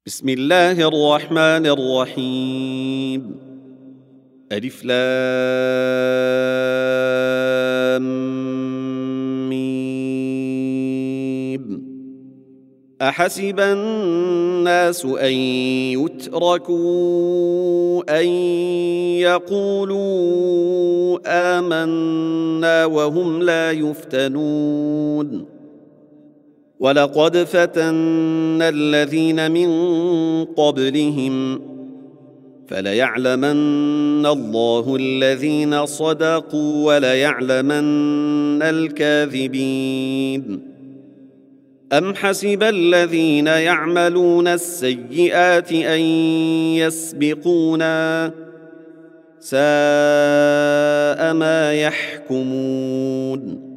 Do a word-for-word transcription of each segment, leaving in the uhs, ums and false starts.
بسم الله الرحمن الرحيم. ألف لام ميم. أحسب الناس أن يتركوا أن يقولوا آمنا وهم لا يفتنون. ولقد فتنا الذين من قبلهم فليعلمن الله الذين صدقوا وليعلمن الكاذبين. أم حسب الذين يعملون السيئات أن يسبقونا ساء ما يحكمون.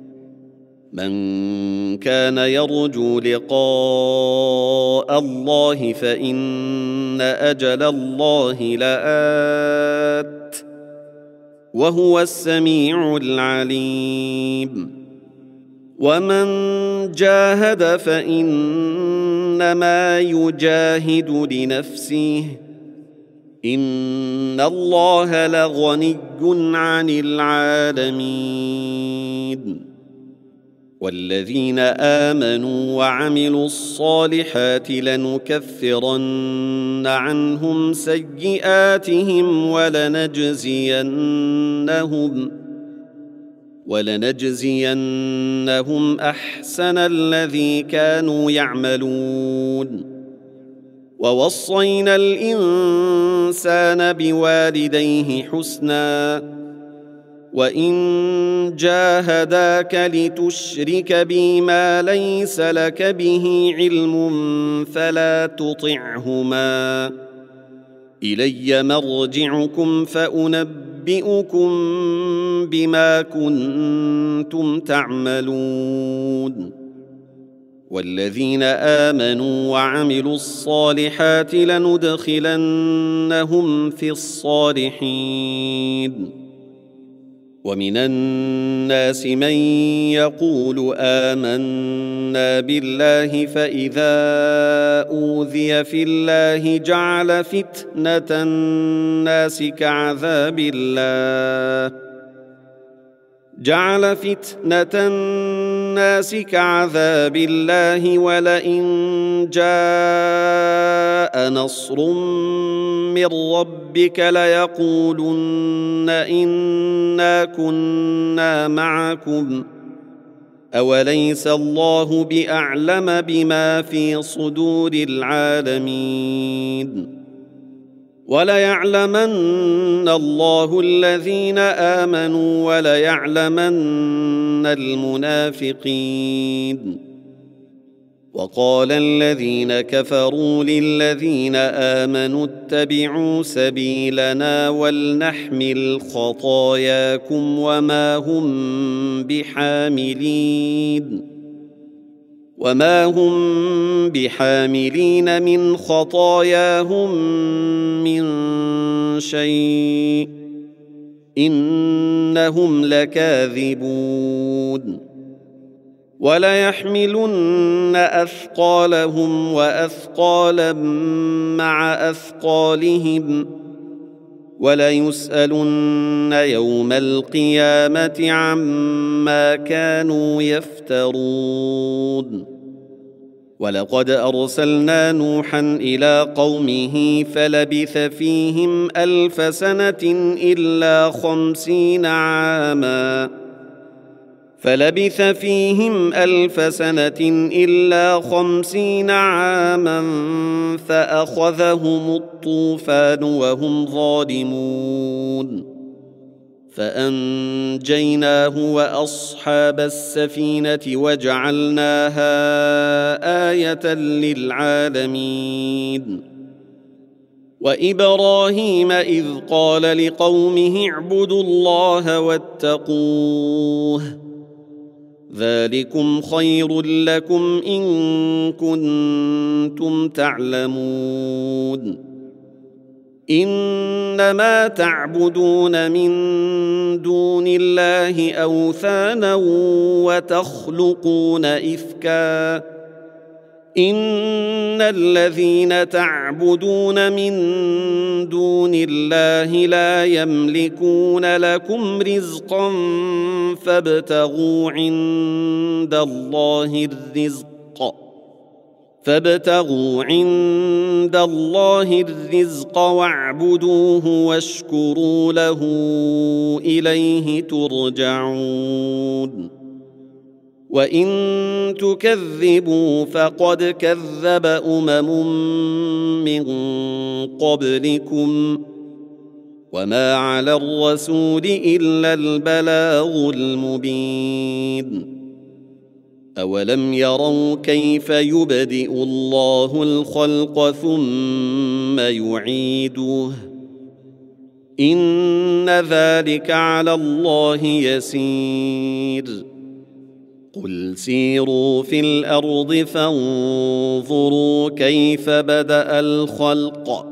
من كان يرجو لقاء الله فإن أجل الله لآت وهو السميع العليم. ومن جاهد فإنما يجاهد لنفسه إن الله لغني عن العالمين. والذين آمنوا وعملوا الصالحات لنكفرن عنهم سيئاتهم ولنجزينهم ولنجزينهم أحسن الذي كانوا يعملون. ووصينا الإنسان بوالديه حسناً وإن جاهداك لتشرك بي ما ليس لك به علم فلا تطعهما إلي مرجعكم فأنبئكم بما كنتم تعملون. والذين آمنوا وعملوا الصالحات لندخلنهم في الصالحين. ومن الناس من يقول آمنا بالله فإذا أوذي في الله جعل فتنة الناس كعذاب الله جعل فتنة الناس كعذاب الله ولئن جاء نصر من ربك ليقولن إنا كنا معكم أوليس الله بأعلم بما في صدور العالمين. وليعلمن الله الذين آمنوا وليعلمن المنافقين. وقال الذين كفروا للذين آمنوا اتبعوا سبيلنا ولنحمل خطاياكم وما هم بحاملين وما هم بحاملين من خطاياهم من شيء إنهم لكاذبون. وليحملن أثقالهم وأثقالا مع أثقالهم وليسألن يوم القيامة عما كانوا يفترون. ولقد أرسلنا نوحا إلى قومه فلبث فيهم ألف سنة إلا خمسين عاماً فلبث فيهم ألف سنة إلا خمسين عاما فأخذهم الطوفان وهم ظالمون فأنجيناه وأصحاب السفينة وجعلناها آية للعالمين. وإبراهيم إذ قال لقومه اعبدوا الله واتقوه ذلكم خير لكم إن كنتم تعلمون. إنما تعبدون من دون الله أوثانا وتخلقون إفكا إن الذين تعبدون من دون الله لا يملكون لكم رزقا فابتغوا عند الله الرزق فابتغوا عند الله الرزق واعبدوه واشكروا له إليه ترجعون وإن تكذبوا فقد كذب أمم من قبلكم وما على الرسول إلا البلاغ المبين أولم يروا كيف يبدئ الله الخلق ثم يعيده إن ذلك على الله يسير قل سيروا في الأرض فانظروا كيف بدأ الخلق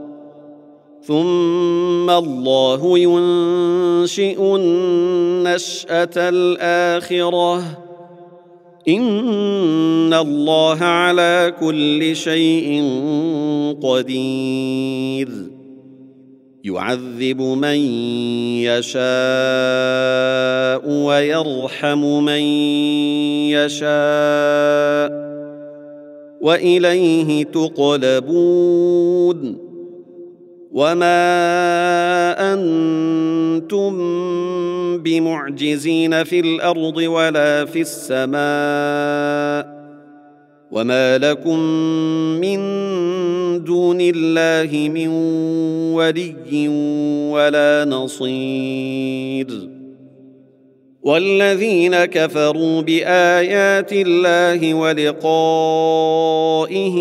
ثم الله ينشئ النشأة الآخرة إن الله على كل شيء قدير يعذب من يشاء ويرحم من يشاء وإليه تقلبون وما أنتم بمعجزين في الأرض ولا في السماء وما لكم من دون الله من ولي ولا نصير والذين كفروا بآيات الله ولقائه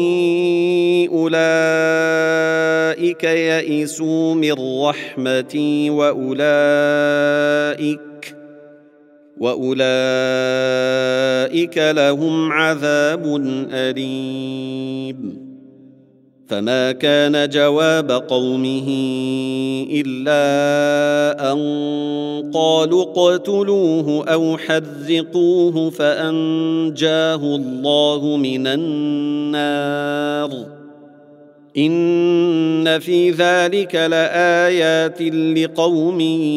أولئك يئسوا من رحمتي وأولئك وأولئك لهم عذاب أليم فما كان جواب قومه إلا أن قالوا اقتلوه أو حرقوه فأنجاه الله من النار إن في ذلك لآيات لقوم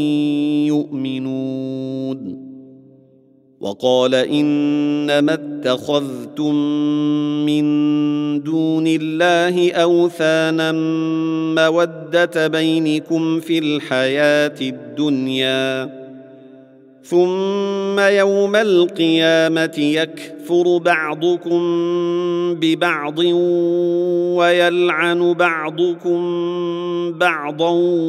يؤمنون وقال إنما اتخذتم من دون الله أوثانا مودة بينكم في الحياة الدنيا ثم يوم القيامة يكفر بعضكم ببعض ويلعن بعضكم بعضا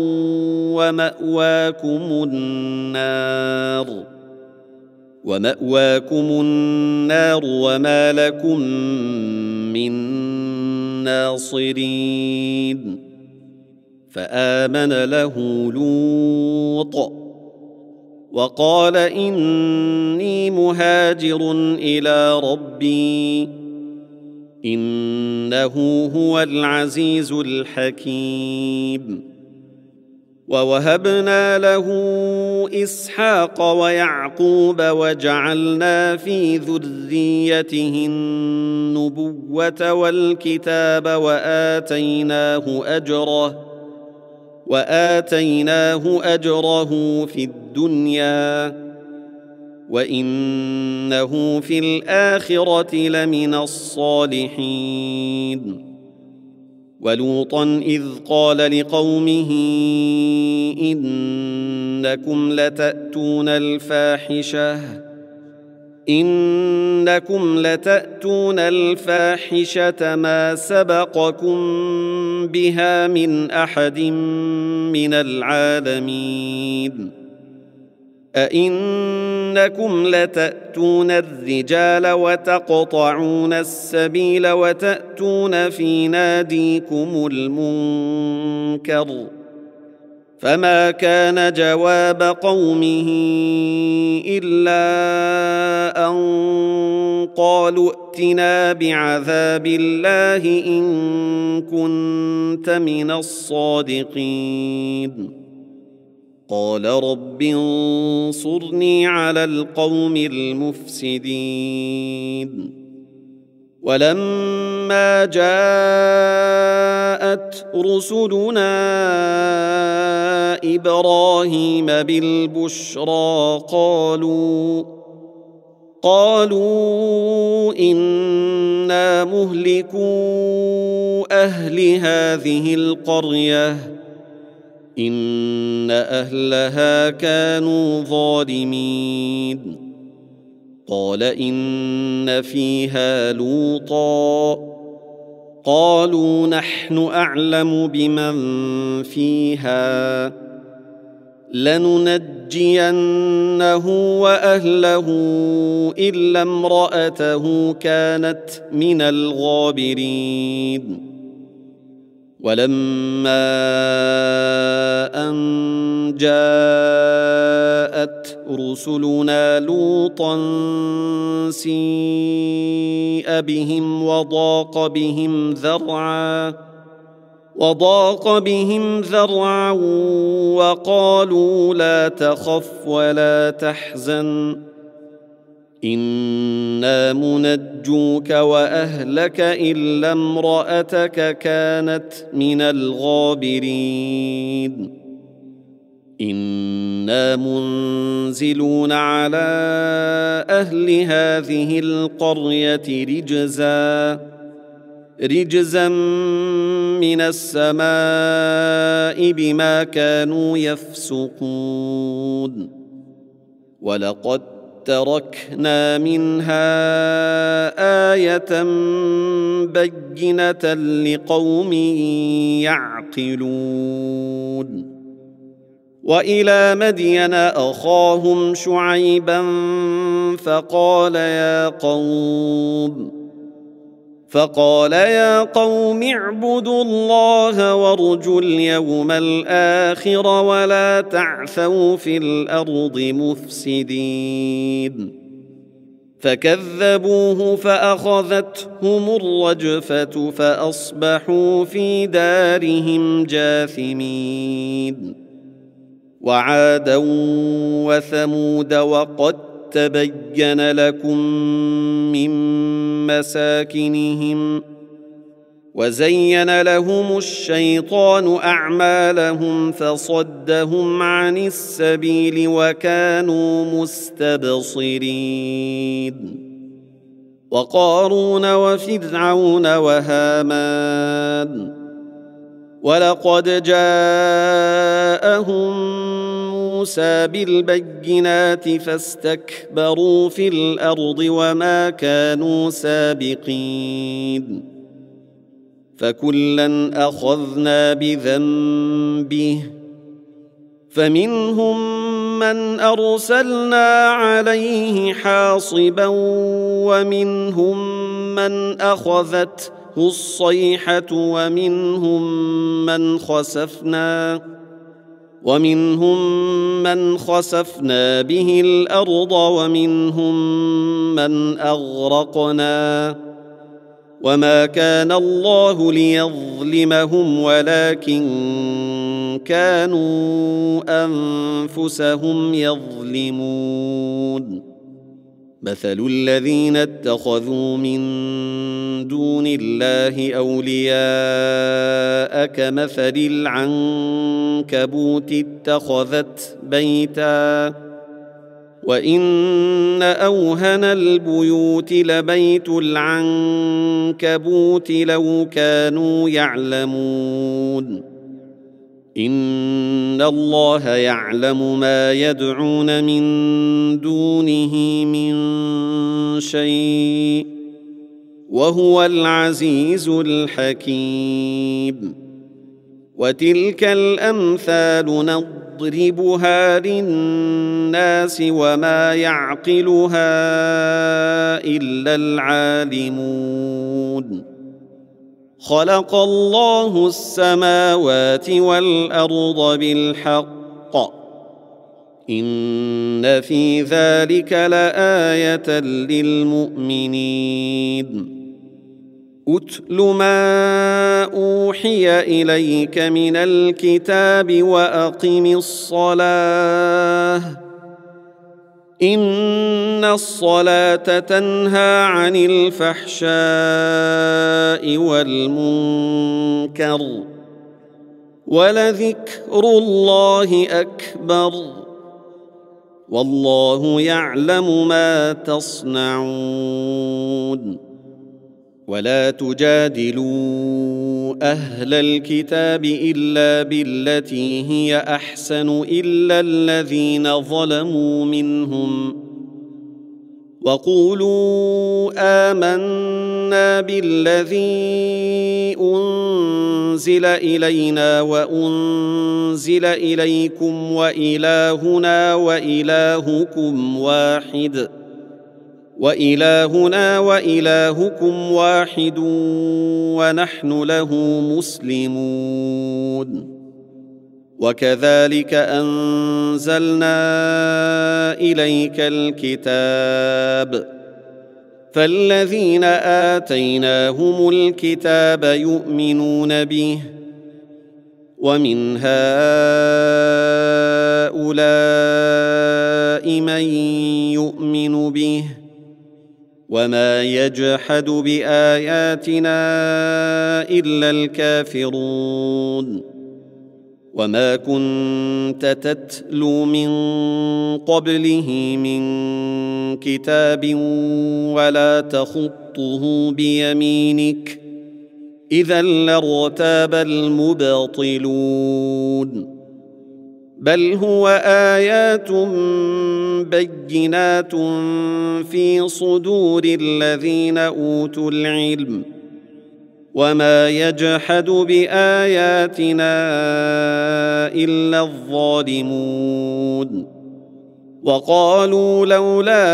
ومأواكم النار ومأواكم النار وما لكم من ناصرين فآمن له لوط وقال إني مهاجر إلى ربي إنه هو العزيز الحكيم ووهبنا له إسحاق ويعقوب وجعلنا في ذريته النبوة والكتاب وآتيناه أجره وآتيناه أجره في الدنيا وإنه في الآخرة لمن الصالحين ولوطا إذ قال لقومه إنكم لتأتون الفاحشة إنكم لتأتون الفاحشة ما سبقكم بها من أحد من العالمين أئنكم لتأتون الرجال وتقطعون السبيل وتأتون في ناديكم المنكر فما كان جواب قومه إلا أن قالوا ائتنا بعذاب الله إن كنت من الصادقين قال رب انصرني على القوم المفسدين ولما جاءت رسلنا إبراهيم بالبشرى قالوا قالوا إنا مهلكو أهل هذه القرية إن أهلها كانوا ظالمين قال إن فيها لوطا قالوا نحن أعلم بمن فيها لننجينه وأهله إلا امرأته كانت من الغابرين ولما أن جاءت رسلنا لوطا سيء بهم وضاق بهم ذرعا وضاق بهم ذرعا وقالوا لا تخف ولا تحزن إنا منجوك وأهلك إلا امرأتك كانت من الغابرين إنا منزلون على أهل هذه القرية رجزا رجزا من السماء بما كانوا يفسقون ولقد تركنا منها آية بينة لقوم يعقلون وإلى مدين أخاهم شعيبا فقال يا قوم فقال يا قوم اعبدوا الله وارجوا اليوم الآخر ولا تعثوا في الأرض مفسدين فكذبوه فأخذتهم الرجفة فأصبحوا في دارهم جاثمين وعادا وثمود وقد تبين لكم من مساكنهم وزين لهم الشيطان أعمالهم فصدهم عن السبيل وكانوا مستبصرين وقارون وفرعون وهامان ولقد جاءهم موسى بالبينات فاستكبروا في الأرض وما كانوا سابقين فكلا أخذنا بذنبه فمنهم من أرسلنا عليه حاصبا ومنهم من أخذته الصيحة ومنهم من خسفنا ومنهم من خسفنا به الأرض ومنهم من أغرقنا وما كان الله ليظلمهم ولكن كانوا أنفسهم يظلمون مثل الذين اتخذوا من دون الله أولياء كمثل العنكبوت اتخذت بيتا وإن أوهن البيوت لبيت العنكبوت لو كانوا يعلمون إن الله يعلم ما يدعون من دونه من شيء وهو العزيز الحكيم وتلك الأمثال نضربها للناس وما يعقلها إلا العالمون خلق الله السماوات والأرض بالحق إن في ذلك لآية للمؤمنين أتل ما أوحي إليك من الكتاب وأقم الصلاة إن الصلاة تنهى عن الفحشاء والمنكر ولذكر الله أكبر والله يعلم ما تصنعون. ولا تجادلوا أهل الكتاب إلا بالتي هي أحسن إلا الذين ظلموا منهم وقولوا آمنا بالذي أنزل إلينا وأنزل إليكم وإلهنا وإلهكم واحد وإلهنا وإلهكم واحد ونحن له مسلمون. وكذلك أنزلنا إليك الكتاب فالذين آتيناهم الكتاب يؤمنون به ومن هؤلاء من يؤمن به وما يجحد بآياتنا إلا الكافرون. وما كنت تتلو من قبله من كتاب ولا تخطه بيمينك إذا لارتاب المبطلون. بل هو آيات بينات في صدور الذين أوتوا العلم وما يجحد بآياتنا إلا الظالمون. وقالوا لولا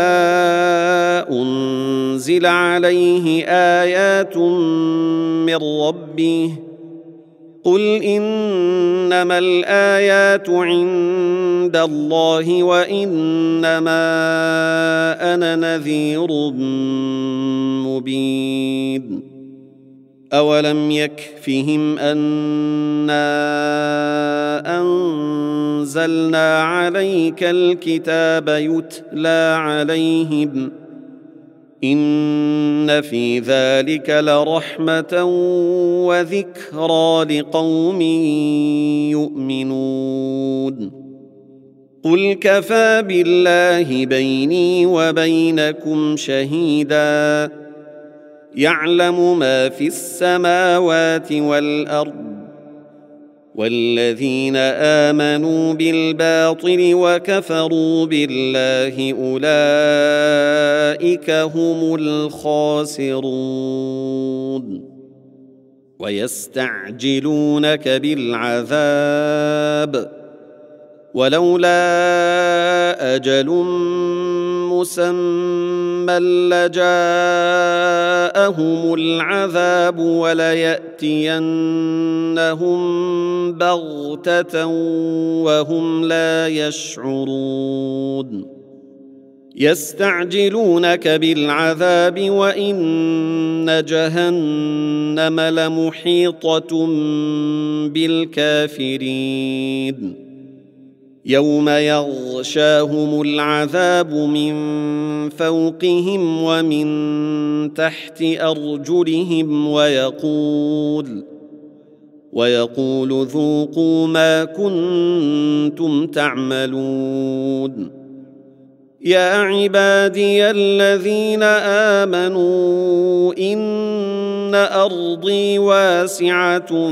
أنزل عليه آيات من ربه قل إنما الآيات عند الله وإنما أنا نذير مبين. أولم يكفهم أنا أنزلنا عليك الكتاب يتلى عليهم إن في ذلك لرحمة وذكرى لقوم يؤمنون. قل كفى بالله بيني وبينكم شهيدا يعلم ما في السماوات والأرض والذين آمنوا بالباطل وكفروا بالله أولئك هم الخاسرون. ويستعجلونك بالعذاب ولولا أجل مسمى لجاءهم العذاب وليأتينهم بغتة وهم لا يشعرون. يستعجلونك بالعذاب وإن جهنم لمحيطة بالكافرين. يوم يغشاهم العذاب من فوقهم ومن تحت أرجلهم ويقول ويقول ذوقوا ما كنتم تعملون. يا عبادي الذين آمنوا إن أرضي واسعة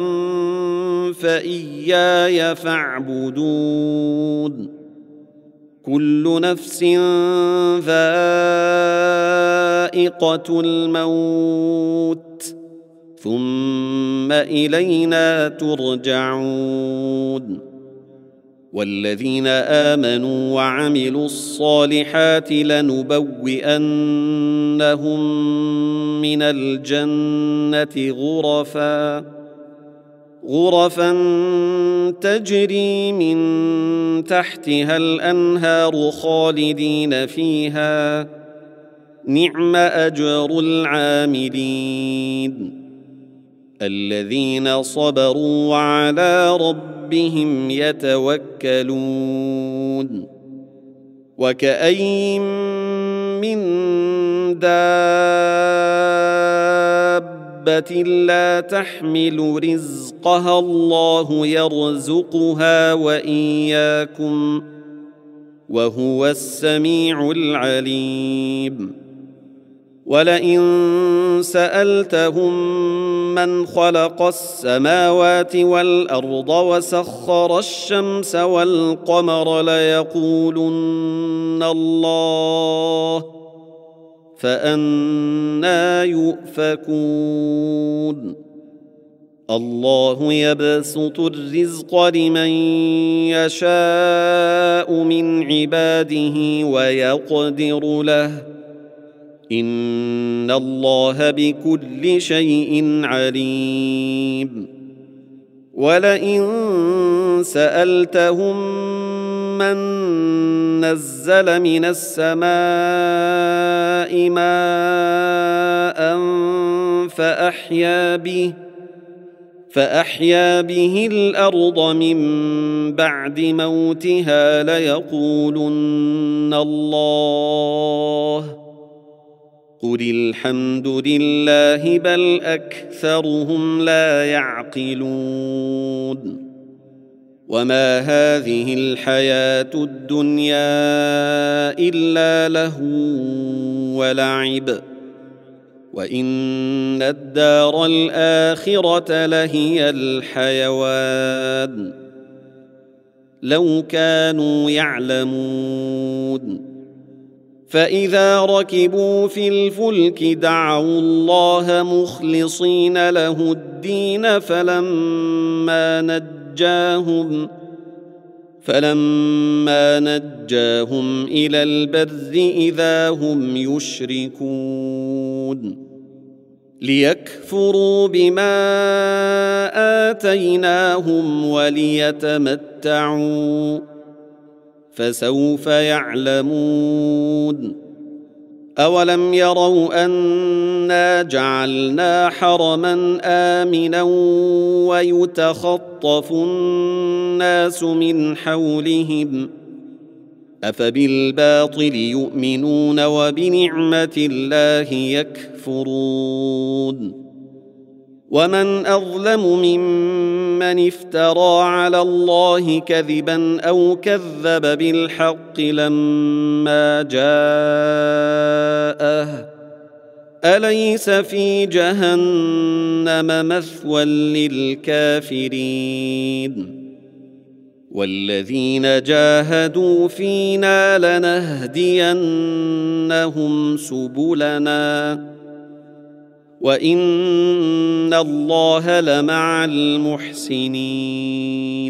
فإياي فاعبدون. كل نفس ذائقة الموت ثم إلينا ترجعون. والذين آمنوا وعملوا الصالحات لنبوئنهم من الجنة غرفا غرفا تجري من تحتها الأنهار خالدين فيها نعم أجر العاملين. الذين صبروا وعلى ربهم يتوكلون. وكأين من دابة لا تحمل رزقها الله يرزقها وإياكم وهو السميع العليم. ولئن سألتهم من خلق السماوات والأرض وسخر الشمس والقمر ليقولن الله فأنى يؤفكون. الله يبسط الرزق لمن يشاء من عباده ويقدر له إن الله بكل شيء عليم. ولئن سألتهم من نزل من السماء ماء فأحيا به فأحيا به الأرض من بعد موتها ليقولن الله قل الحمد لله بل أكثرهم لا يعقلون. وما هذه الحياة الدنيا إلا لهو ولعب وإن الدار الآخرة لهي الحيوان لو كانوا يعلمون. فإذا ركبوا في الفلك دعوا الله مخلصين له الدين فلما نجاهم فلما نجاهم إلى البر إذا هم يشركون ليكفروا بما آتيناهم وليتمتعوا فسوف يعلمون. أولم يروا أنا جعلنا حرما آمنا ويتخطف الناس من حولهم أفبالباطل يؤمنون وبنعمة الله يكفرون. ومن أظلم ممن افترى على الله كذبا أو كذب بالحق لما جاءه أليس في جهنم مثوى للكافرين. والذين جاهدوا فينا لنهدينهم سبلنا وإن الله لمع المحسنين.